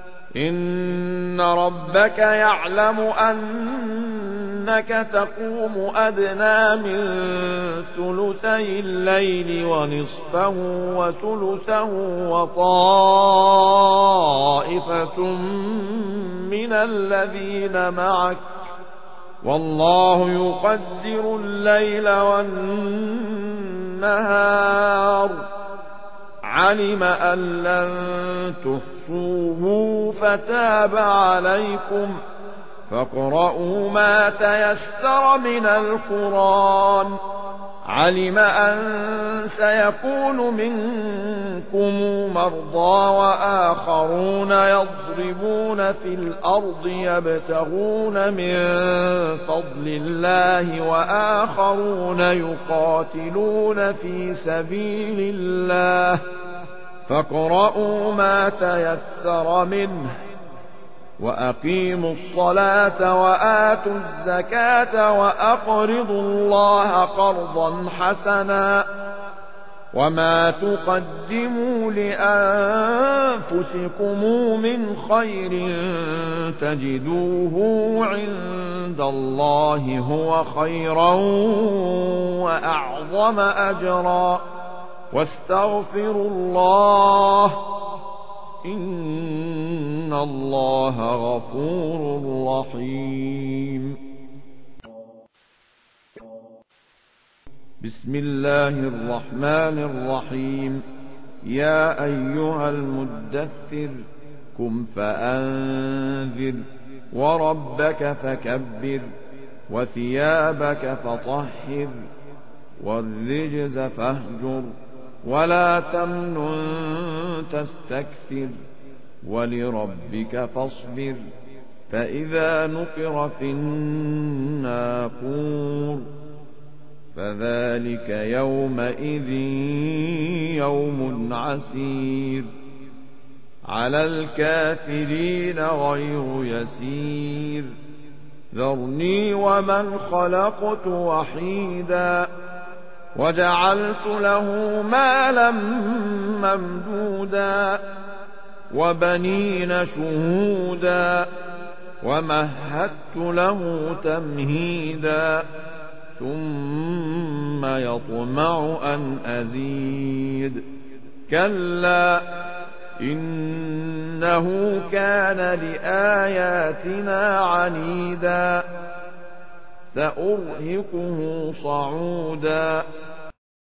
إن ربك يعلم أنك تقوم أدنى من ثلثي الليل ونصفه وثلثه وطائفة من الذين معك والله يقدر الليل والنهار علم أن لن تحصوه فتاب عليكم فاقرؤوا ما تيسر من القرآن علم أن سيكون منكم مرضى وآخرون يضربون في الأرض يبتغون من فضل الله وآخرون يقاتلون في سبيل الله فاقرؤوا ما تيسر منه وأقيموا الصلاة وآتوا الزكاة وأقرضوا الله قرضا حسنا وما تقدموا لأنفسكم من خير تجدوه عند الله هو خيرا وأعظم أجرا واستغفروا الله إن الله غفور رحيم. بسم الله الرحمن الرحيم. يا أيها المدثر قم فأنذر وربك فكبر وثيابك فطهر والرجز فاهجر ولا تمنن تستكثر ولربك فاصبر فإذا نقر في الناقور فذلك يومئذ يوم عسير على الكافرين غير يسير ذرني ومن خلقت وحيدا وجعلت له مالا ممدودا وبنين شهودا ومهدت له تمهيدا ثم يطمع أن أزيد كلا إنه كان لآياتنا عنيدا سأرهقه صعودا